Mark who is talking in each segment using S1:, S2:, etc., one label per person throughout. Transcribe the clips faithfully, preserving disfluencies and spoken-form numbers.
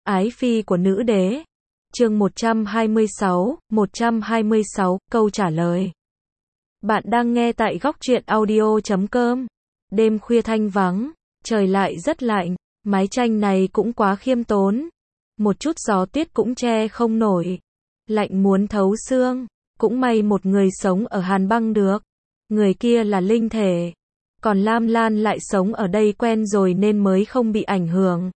S1: Ái phi của nữ đế. Chương một trăm hai mươi sáu, một trăm hai mươi sáu, câu trả lời. Bạn đang nghe tại góc truyện audio chấm com. Đêm khuya thanh vắng, trời lại rất lạnh, mái tranh này cũng quá khiêm tốn. Một chút gió tuyết cũng che không nổi. Lạnh muốn thấu xương, cũng may một người sống ở Hàn Băng được. Người kia là linh thể. Còn Lam Lan lại sống ở đây quen rồi nên mới không bị ảnh hưởng.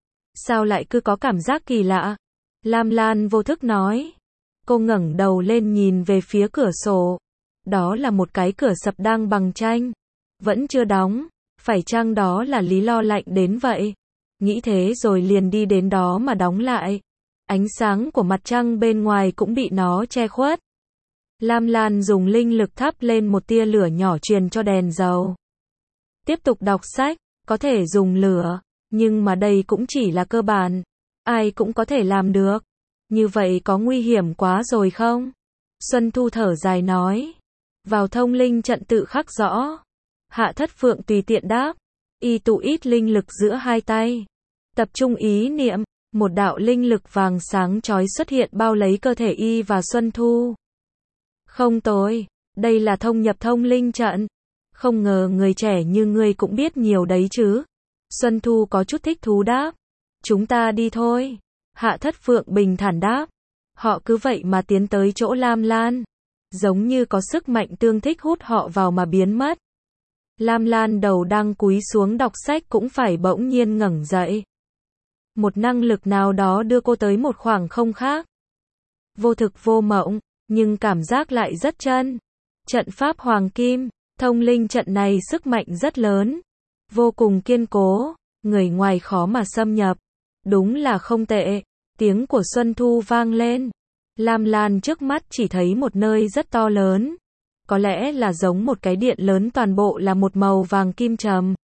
S1: Sao lại cứ có cảm giác kỳ lạ? Lam Lan vô thức nói. Cô ngẩng đầu lên nhìn về phía cửa sổ. Đó là một cái cửa sập đang bằng tranh. Vẫn chưa đóng. Phải chăng đó là lý do lạnh đến vậy? Nghĩ thế rồi liền đi đến đó mà đóng lại. Ánh sáng của mặt trăng bên ngoài cũng bị nó che khuất. Lam Lan dùng linh lực thắp lên một tia lửa nhỏ truyền cho đèn dầu. Tiếp tục đọc sách, có thể dùng lửa, nhưng mà đây cũng chỉ là cơ bản. Ai cũng có thể làm được. Như vậy có nguy hiểm quá rồi không? Xuân Thu thở dài nói. Vào thông linh trận tự khắc rõ. Hạ Thất Phượng tùy tiện đáp. Y tụ ít linh lực giữa hai tay. Tập trung ý niệm, một đạo linh lực vàng sáng chói xuất hiện bao lấy cơ thể Y và Xuân Thu. Không tồi, đây là thông nhập thông linh trận. Không ngờ người trẻ như ngươi cũng biết nhiều đấy chứ. Xuân Thu có chút thích thú đáp. Chúng ta đi thôi. Hạ Thất Phượng bình thản đáp. Họ cứ vậy mà tiến tới chỗ Lam Lan. Giống như có sức mạnh tương thích hút họ vào mà biến mất. Lam Lan đầu đang cúi xuống đọc sách cũng phải bỗng nhiên ngẩng dậy. Một năng lực nào đó đưa cô tới một khoảng không khác. Vô thực vô mộng, nhưng cảm giác lại rất chân. Trận pháp Hoàng Kim, thông linh trận này sức mạnh rất lớn. Vô cùng kiên cố, người ngoài khó mà xâm nhập. Đúng là không tệ. Tiếng của Xuân Thu vang lên. Lam Lan trước mắt chỉ thấy một nơi rất to lớn. Có lẽ là giống một cái điện lớn, toàn bộ là một màu vàng kim trầm.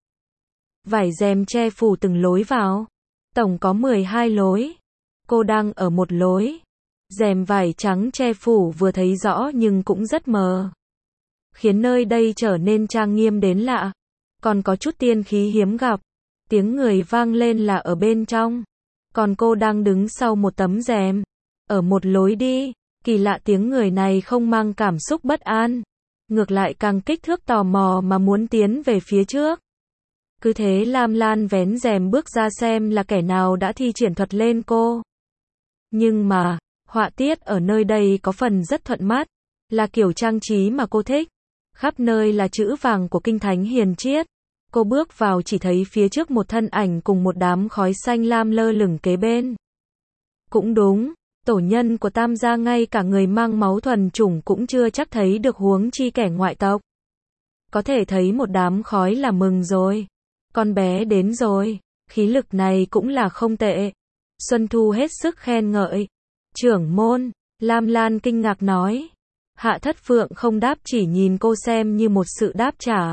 S1: Vải rèm che phủ từng lối vào. Tổng có mười hai lối. Cô đang ở một lối. Rèm vải trắng che phủ vừa thấy rõ nhưng cũng rất mờ. Khiến nơi đây trở nên trang nghiêm đến lạ. Còn có chút tiên khí hiếm gặp. Tiếng người vang lên là ở bên trong. Còn cô đang đứng sau một tấm rèm. Ở một lối đi. Kỳ lạ, tiếng người này không mang cảm xúc bất an. Ngược lại càng kích thước tò mò mà muốn tiến về phía trước. Cứ thế Lam Lan vén rèm bước ra xem là kẻ nào đã thi triển thuật lên cô. Nhưng mà, họa tiết ở nơi đây có phần rất thuận mắt. Là kiểu trang trí mà cô thích. Khắp nơi là chữ vàng của kinh thánh hiền triết. Cô bước vào chỉ thấy phía trước một thân ảnh cùng một đám khói xanh lam lơ lửng kế bên. Cũng đúng, tổ nhân của Tam gia ngay cả người mang máu thuần chủng cũng chưa chắc thấy được, huống chi kẻ ngoại tộc. Có thể thấy một đám khói là mừng rồi. Con bé đến rồi, khí lực này cũng là không tệ. Xuân Thu hết sức khen ngợi. Trưởng môn, Lam Lan kinh ngạc nói. Hạ Thất Phượng không đáp, chỉ nhìn cô xem như một sự đáp trả.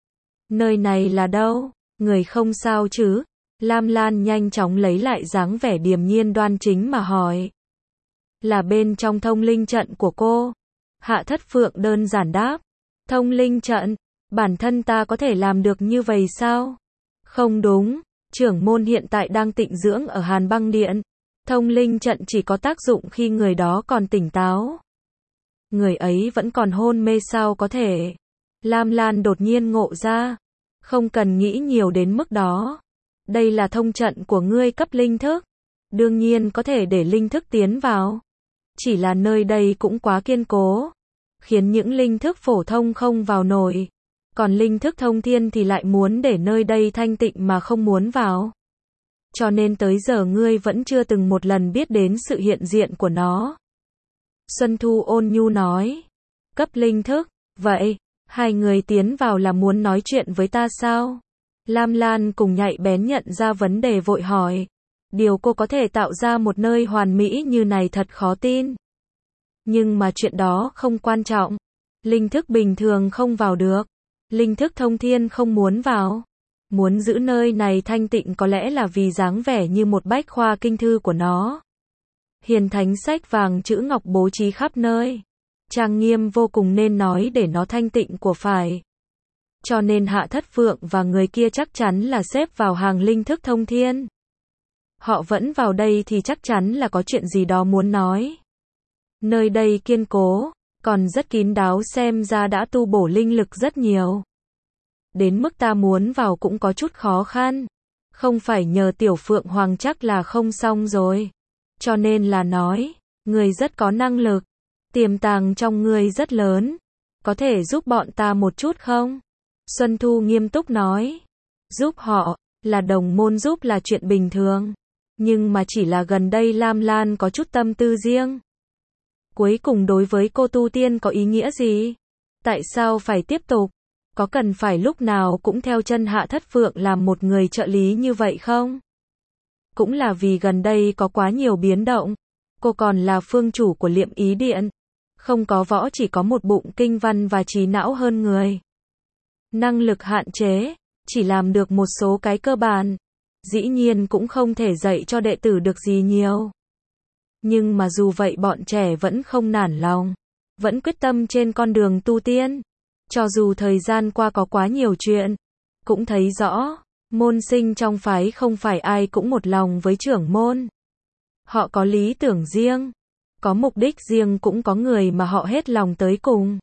S1: Nơi này là đâu? Người không sao chứ? Lam Lan nhanh chóng lấy lại dáng vẻ điềm nhiên đoan chính mà hỏi. Là bên trong thông linh trận của cô. Hạ Thất Phượng đơn giản đáp. Thông linh trận? Bản thân ta có thể làm được như vậy sao? Không đúng, trưởng môn hiện tại đang tịnh dưỡng ở Hàn Băng Điện. Thông linh trận chỉ có tác dụng khi người đó còn tỉnh táo. Người ấy vẫn còn hôn mê sao có thể? Lam Lan đột nhiên ngộ ra. Không cần nghĩ nhiều đến mức đó. Đây là thông trận của ngươi cấp linh thức. Đương nhiên có thể để linh thức tiến vào. Chỉ là nơi đây cũng quá kiên cố. Khiến những linh thức phổ thông không vào nổi. Còn linh thức thông thiên thì lại muốn để nơi đây thanh tịnh mà không muốn vào. Cho nên tới giờ ngươi vẫn chưa từng một lần biết đến sự hiện diện của nó. Xuân Thu ôn nhu nói. Cấp linh thức, vậy, hai người tiến vào là muốn nói chuyện với ta sao? Lam Lan cùng nhạy bén nhận ra vấn đề vội hỏi. Điều cô có thể tạo ra một nơi hoàn mỹ như này thật khó tin. Nhưng mà chuyện đó không quan trọng. Linh thức bình thường không vào được. Linh thức thông thiên không muốn vào. Muốn giữ nơi này thanh tịnh có lẽ là vì dáng vẻ như một bách khoa kinh thư của nó. Hiền thánh sách vàng chữ ngọc bố trí khắp nơi. Trang nghiêm vô cùng nên nói để nó thanh tịnh của phải. Cho nên Hạ Thất Phượng và người kia chắc chắn là xếp vào hàng linh thức thông thiên. Họ vẫn vào đây thì chắc chắn là có chuyện gì đó muốn nói. Nơi đây kiên cố, còn rất kín đáo, xem ra đã tu bổ linh lực rất nhiều. Đến mức ta muốn vào cũng có chút khó khăn. Không phải nhờ Tiểu Phượng Hoàng chắc là không xong rồi. Cho nên là nói, người rất có năng lực, tiềm tàng trong người rất lớn. Có thể giúp bọn ta một chút không? Xuân Thu nghiêm túc nói. Giúp họ, là đồng môn giúp là chuyện bình thường. Nhưng mà chỉ là gần đây Lam Lan có chút tâm tư riêng. Cuối cùng đối với cô tu tiên có ý nghĩa gì? Tại sao phải tiếp tục? Có cần phải lúc nào cũng theo chân Hạ Thất Phượng làm một người trợ lý như vậy không? Cũng là vì gần đây có quá nhiều biến động. Cô còn là phương chủ của Liệm Ý Điện. Không có võ, chỉ có một bụng kinh văn và trí não hơn người. Năng lực hạn chế, chỉ làm được một số cái cơ bản. Dĩ nhiên cũng không thể dạy cho đệ tử được gì nhiều. Nhưng mà dù vậy bọn trẻ vẫn không nản lòng. Vẫn quyết tâm trên con đường tu tiên. Cho dù thời gian qua có quá nhiều chuyện. Cũng thấy rõ, môn sinh trong phái không phải ai cũng một lòng với trưởng môn. Họ có lý tưởng riêng. Có mục đích riêng, cũng có người mà họ hết lòng tới cùng.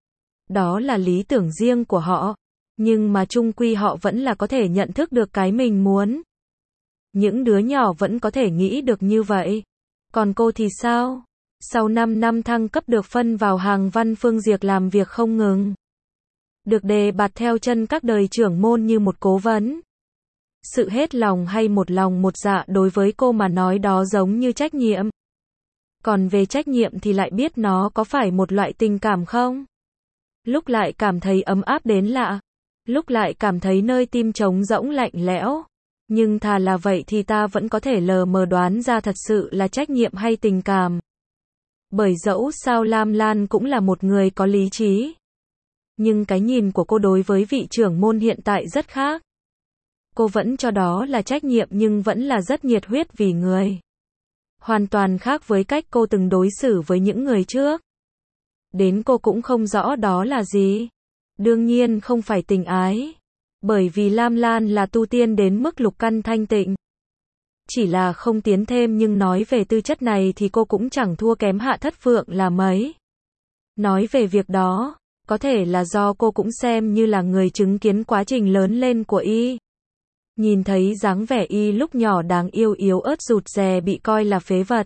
S1: Đó là lý tưởng riêng của họ. Nhưng mà chung quy họ vẫn là có thể nhận thức được cái mình muốn. Những đứa nhỏ vẫn có thể nghĩ được như vậy. Còn cô thì sao? Sau năm năm thăng cấp được phân vào hàng văn phương diệt làm việc không ngừng. Được đề bạt theo chân các đời trưởng môn như một cố vấn. Sự hết lòng hay một lòng một dạ đối với cô mà nói đó giống như trách nhiệm. Còn về trách nhiệm thì lại biết nó có phải một loại tình cảm không? Lúc lại cảm thấy ấm áp đến lạ. Lúc lại cảm thấy nơi tim trống rỗng lạnh lẽo. Nhưng thà là vậy thì ta vẫn có thể lờ mờ đoán ra thật sự là trách nhiệm hay tình cảm. Bởi dẫu sao Lam Lan cũng là một người có lý trí. Nhưng cái nhìn của cô đối với vị trưởng môn hiện tại rất khác. Cô vẫn cho đó là trách nhiệm nhưng vẫn là rất nhiệt huyết vì người. Hoàn toàn khác với cách cô từng đối xử với những người trước. Đến cô cũng không rõ đó là gì. Đương nhiên không phải tình ái. Bởi vì Lam Lan là tu tiên đến mức lục căn thanh tịnh. Chỉ là không tiến thêm, nhưng nói về tư chất này thì cô cũng chẳng thua kém Hạ Thất Phượng là mấy. Nói về việc đó, có thể là do cô cũng xem như là người chứng kiến quá trình lớn lên của y. Nhìn thấy dáng vẻ y lúc nhỏ đáng yêu yếu ớt rụt rè bị coi là phế vật.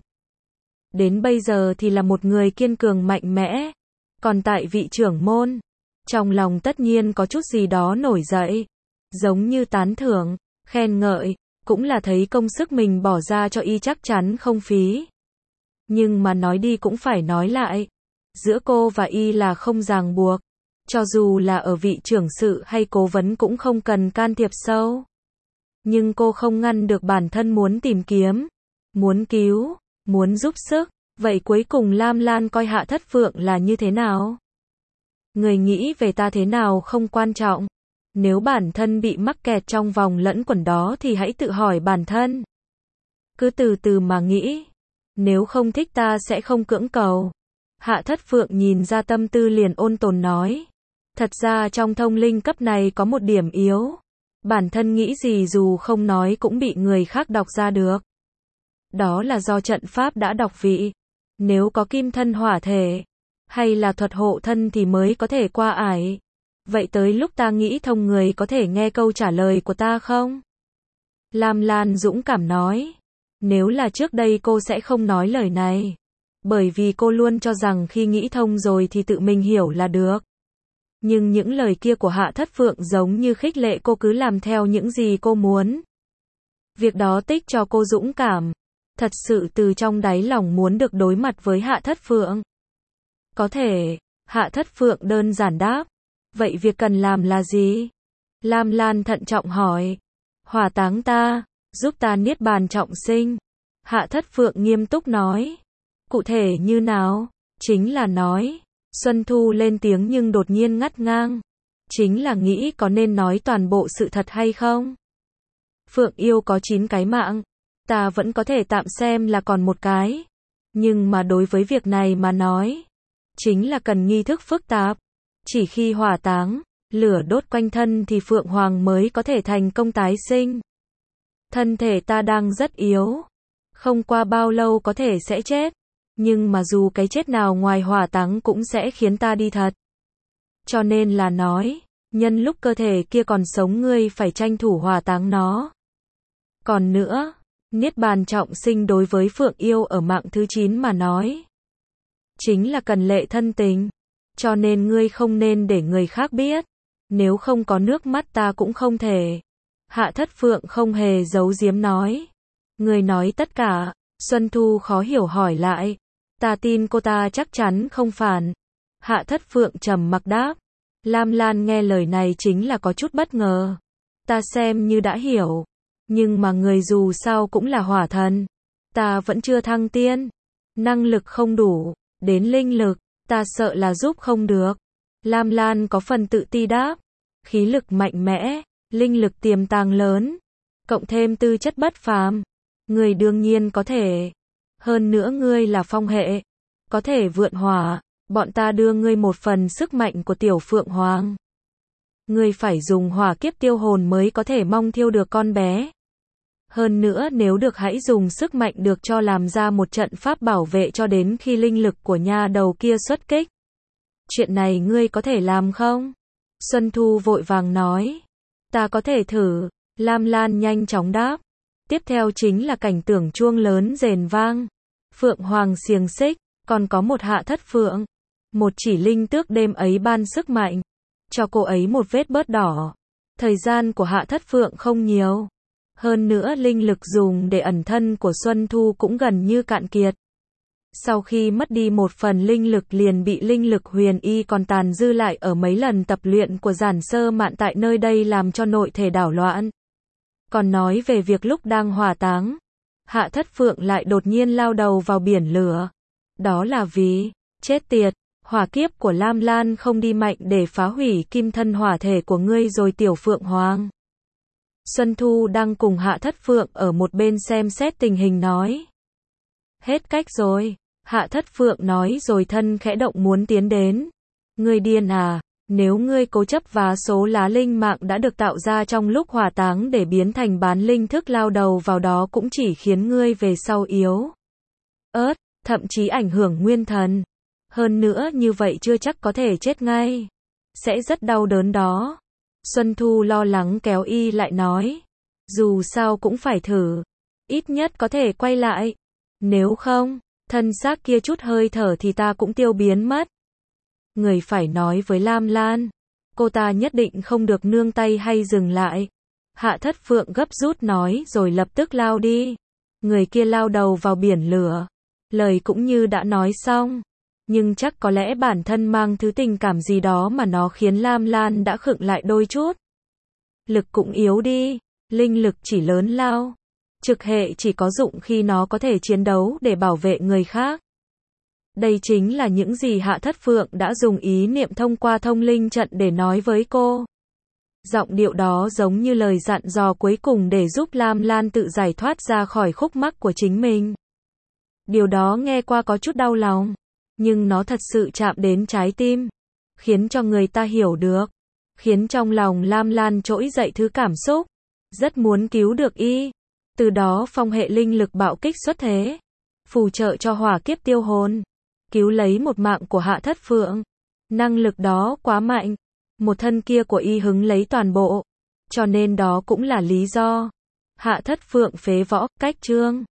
S1: Đến bây giờ thì là một người kiên cường mạnh mẽ. Còn tại vị trưởng môn, trong lòng tất nhiên có chút gì đó nổi dậy. Giống như tán thưởng, khen ngợi, cũng là thấy công sức mình bỏ ra cho y chắc chắn không phí. Nhưng mà nói đi cũng phải nói lại. Giữa cô và y là không ràng buộc. Cho dù là ở vị trưởng sự hay cố vấn cũng không cần can thiệp sâu. Nhưng cô không ngăn được bản thân muốn tìm kiếm, muốn cứu, muốn giúp sức. Vậy cuối cùng Lam Lan coi Hạ Thất Phượng là như thế nào? Người nghĩ về ta thế nào không quan trọng. Nếu bản thân bị mắc kẹt trong vòng lẫn quẩn đó thì hãy tự hỏi bản thân. Cứ từ từ mà nghĩ. Nếu không thích ta sẽ không cưỡng cầu. Hạ Thất Phượng nhìn ra tâm tư liền ôn tồn nói. Thật ra trong thông linh cấp này có một điểm yếu. Bản thân nghĩ gì dù không nói cũng bị người khác đọc ra được. Đó là do trận pháp đã đọc vị. Nếu có kim thân hỏa thể, hay là thuật hộ thân thì mới có thể qua ải. Vậy tới lúc ta nghĩ thông, người có thể nghe câu trả lời của ta không? Lam Lan dũng cảm nói. Nếu là trước đây cô sẽ không nói lời này. Bởi vì cô luôn cho rằng khi nghĩ thông rồi thì tự mình hiểu là được. Nhưng những lời kia của Hạ Thất Phượng giống như khích lệ cô cứ làm theo những gì cô muốn. Việc đó tích cho cô dũng cảm. Thật sự từ trong đáy lòng muốn được đối mặt với Hạ Thất Phượng. Có thể, Hạ Thất Phượng đơn giản đáp. Vậy việc cần làm là gì? Lam Lan thận trọng hỏi. Hỏa táng ta, giúp ta niết bàn trọng sinh. Hạ Thất Phượng nghiêm túc nói. Cụ thể như nào? Chính là nói. Xuân Thu lên tiếng nhưng đột nhiên ngắt ngang. Chính là nghĩ có nên nói toàn bộ sự thật hay không? Phượng yêu có chín cái mạng. Ta vẫn có thể tạm xem là còn một cái. Nhưng mà đối với việc này mà nói, chính là cần nghi thức phức tạp. Chỉ khi hỏa táng, lửa đốt quanh thân thì Phượng Hoàng mới có thể thành công tái sinh. thân thể ta đang rất yếu. Không qua bao lâu có thể sẽ chết. Nhưng mà dù cái chết nào ngoài hỏa táng cũng sẽ khiến ta đi thật. Cho nên là nói, nhân lúc cơ thể kia còn sống ngươi phải tranh thủ hỏa táng nó. Còn nữa, Niết bàn trọng sinh đối với Phượng Yêu ở mạng thứ chín mà nói. Chính là cần lệ thân tình. Cho nên ngươi không nên để người khác biết. Nếu không có nước mắt ta cũng không thể. Hạ Thất Phượng không hề giấu giếm nói. Người nói tất cả. Xuân Thu khó hiểu hỏi lại. Ta tin cô ta chắc chắn không phản. Hạ Thất Phượng trầm mặc đáp. Lam Lan nghe lời này chính là có chút bất ngờ. Ta xem như đã hiểu. Nhưng mà người dù sao cũng là hỏa thần. Ta vẫn chưa thăng tiên. Năng lực không đủ. Đến linh lực, ta sợ là giúp không được. Lam Lan có phần tự ti đáp. Khí lực mạnh mẽ, linh lực tiềm tàng lớn. Cộng thêm tư chất bất phàm. Người đương nhiên có thể. Hơn nữa ngươi là phong hệ. Có thể vượn hỏa. Bọn ta đưa ngươi một phần sức mạnh của tiểu Phượng Hoàng. Ngươi phải dùng hỏa kiếp tiêu hồn mới có thể mong thiêu được con bé. Hơn nữa nếu được hãy dùng sức mạnh được cho làm ra một trận pháp bảo vệ cho đến khi linh lực của nha đầu kia xuất kích. Chuyện này ngươi có thể làm không? Xuân Thu vội vàng nói. Ta có thể thử. Lam Lan nhanh chóng đáp. Tiếp theo chính là cảnh tượng chuông lớn rền vang. Phượng Hoàng xiềng xích, còn có một Hạ Thất Phượng. Một chỉ linh tước đêm ấy ban sức mạnh. Cho cô ấy một vết bớt đỏ. Thời gian của Hạ Thất Phượng không nhiều. Hơn nữa linh lực dùng để ẩn thân của Xuân Thu cũng gần như cạn kiệt. Sau khi mất đi một phần linh lực liền bị linh lực huyền y còn tàn dư lại ở mấy lần tập luyện của Giản Sơ Mạn tại nơi đây làm cho nội thể đảo loạn. Còn nói về việc lúc đang hỏa táng, Hạ Thất Phượng lại đột nhiên lao đầu vào biển lửa. Đó là vì, chết tiệt, hỏa kiếp của Lam Lan không đi mạnh để phá hủy kim thân hỏa thể của ngươi rồi tiểu Phượng Hoàng. Xuân Thu đang cùng Hạ Thất Phượng ở một bên xem xét tình hình nói. Hết cách rồi. Hạ Thất Phượng nói rồi thân khẽ động muốn tiến đến. Ngươi điên à, nếu ngươi cố chấp phá số lá linh mạng đã được tạo ra trong lúc hỏa táng để biến thành bán linh thức lao đầu vào đó cũng chỉ khiến ngươi về sau yếu ớt, thậm chí ảnh hưởng nguyên thần. Hơn nữa như vậy chưa chắc có thể chết ngay. Sẽ rất đau đớn đó. Xuân Thu lo lắng kéo y lại nói. Dù sao cũng phải thử. Ít nhất có thể quay lại. Nếu không, thân xác kia chút hơi thở thì ta cũng tiêu biến mất. Người phải nói với Lam Lan. Cô ta nhất định không được nương tay hay dừng lại. Hạ Thất Phượng gấp rút nói rồi lập tức lao đi. Người kia lao đầu vào biển lửa. Lời cũng như đã nói xong. Nhưng chắc có lẽ bản thân mang thứ tình cảm gì đó mà nó khiến Lam Lan đã khựng lại đôi chút. Lực cũng yếu đi. Linh lực chỉ lớn lao. Trực hệ chỉ có dụng khi nó có thể chiến đấu để bảo vệ người khác. Đây chính là những gì Hạ Thất Phượng đã dùng ý niệm thông qua thông linh trận để nói với cô. Giọng điệu đó giống như lời dặn dò cuối cùng để giúp Lam Lan tự giải thoát ra khỏi khúc mắc của chính mình. Điều đó nghe qua có chút đau lòng. Nhưng nó thật sự chạm đến trái tim. Khiến cho người ta hiểu được. Khiến trong lòng Lam Lan trỗi dậy thứ cảm xúc. Rất muốn cứu được y. Từ đó phong hệ linh lực bạo kích xuất thế. Phù trợ cho hỏa kiếp tiêu hồn. Cứu lấy một mạng của Hạ Thất Phượng. Năng lực đó quá mạnh. Một thân kia của y hứng lấy toàn bộ. Cho nên đó cũng là lý do. Hạ Thất Phượng phế võ, cách chương.